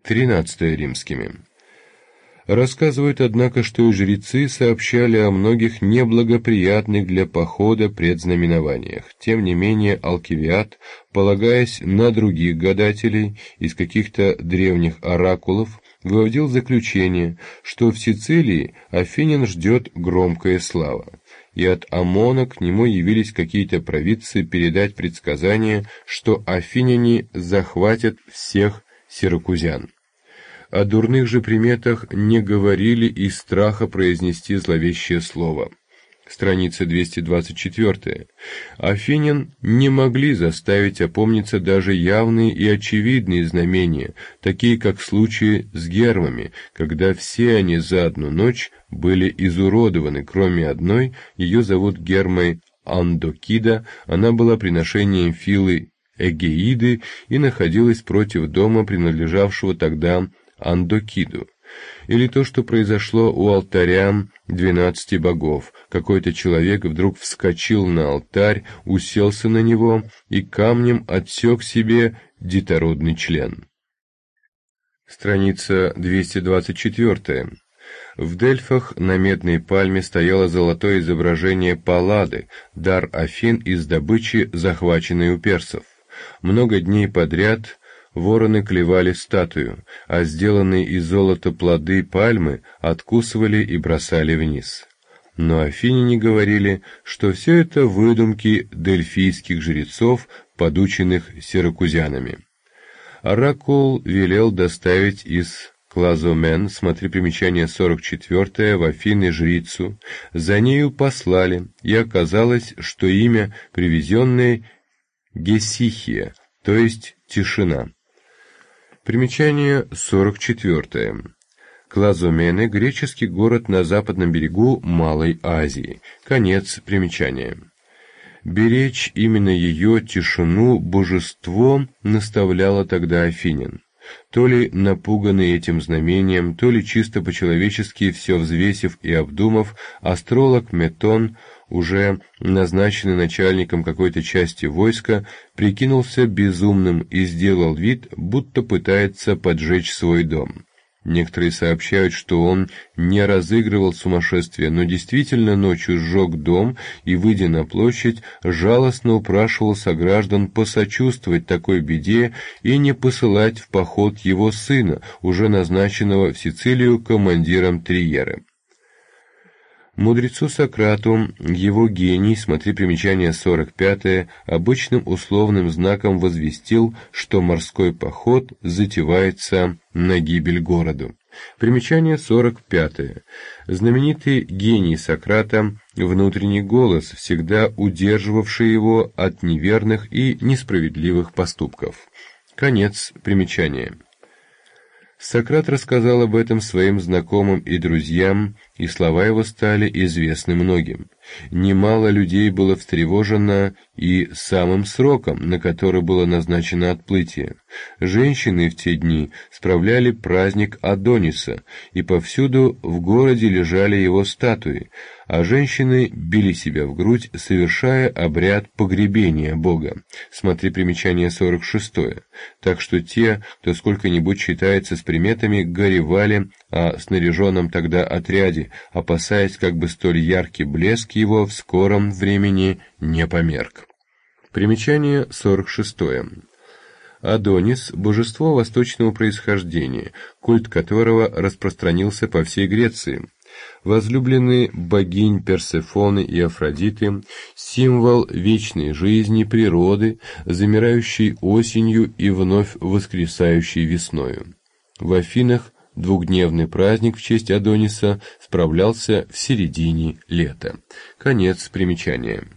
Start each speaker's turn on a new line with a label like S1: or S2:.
S1: 13 римскими. Рассказывают, однако, что и жрецы сообщали о многих неблагоприятных для похода предзнаменованиях. Тем не менее, Алкивиад, полагаясь на других гадателей из каких-то древних оракулов, выводил заключение, что в Сицилии Афинян ждет громкая слава, и от Амона к нему явились какие-то провидцы передать предсказание, что афиняне захватят всех сиракузян. О дурных же приметах не говорили из страха произнести зловещее слово. Страница 224. Афинян не могли заставить опомниться даже явные и очевидные знамения, такие как случаи с гермами, когда все они за одну ночь были изуродованы, кроме одной, ее зовут Гермой Андокида, она была приношением Филы Эгеиды и находилась против дома, принадлежавшего тогда Андокиду. Или то, что произошло у алтаря 12 богов. Какой-то человек вдруг вскочил на алтарь, уселся на него и камнем отсек себе детородный член. Страница 224. В Дельфах на медной пальме стояло золотое изображение Паллады, дар Афин из добычи, захваченной у персов. Много дней подряд вороны клевали статую, а сделанные из золота плоды пальмы откусывали и бросали вниз. Но афиняне говорили, что все это выдумки дельфийских жрецов, подученных сиракузянами. Оракул велел доставить из Клазомен, смотри примечание 44, в Афины жрицу. За нею послали, и оказалось, что имя привезенное Гесихия, то есть тишина. Примечание 44. Клазомены – греческий город на западном берегу Малой Азии. Конец примечания. Беречь именно ее тишину божество наставляло тогда афинян. То ли напуганный этим знамением, то ли чисто по-человечески все взвесив и обдумав, астролог Метон, уже назначенный начальником какой-то части войска, прикинулся безумным и сделал вид, будто пытается поджечь свой дом. Некоторые сообщают, что он не разыгрывал сумасшествие, но действительно ночью сжег дом и, выйдя на площадь, жалостно упрашивал сограждан посочувствовать такой беде и не посылать в поход его сына, уже назначенного в Сицилию командиром триеры. Мудрецу Сократу его гений, смотри примечание 45, обычным условным знаком возвестил, что морской поход затевается на гибель городу. Примечание 45. Знаменитый гений Сократа, внутренний голос, всегда удерживавший его от неверных и несправедливых поступков. Конец примечания. Сократ рассказал об этом своим знакомым и друзьям, и слова его стали известны многим. Немало людей было встревожено и самым сроком, на который было назначено отплытие. Женщины в те дни справляли праздник Адониса, и повсюду в городе лежали его статуи, а женщины били себя в грудь, совершая обряд погребения Бога. Смотри примечание 46. Так что те, кто сколько-нибудь считается с приметами, горевали о снаряженном тогда отряде, опасаясь, как бы столь яркий блеск его в скором времени не померк. Примечание 46. Адонис – божество восточного происхождения, культ которого распространился по всей Греции. Возлюбленный богинь Персефоны и Афродиты, символ вечной жизни, природы, замирающей осенью и вновь воскресающей весною. В Афинах двухдневный праздник в честь Адониса справлялся в середине лета. Конец примечания.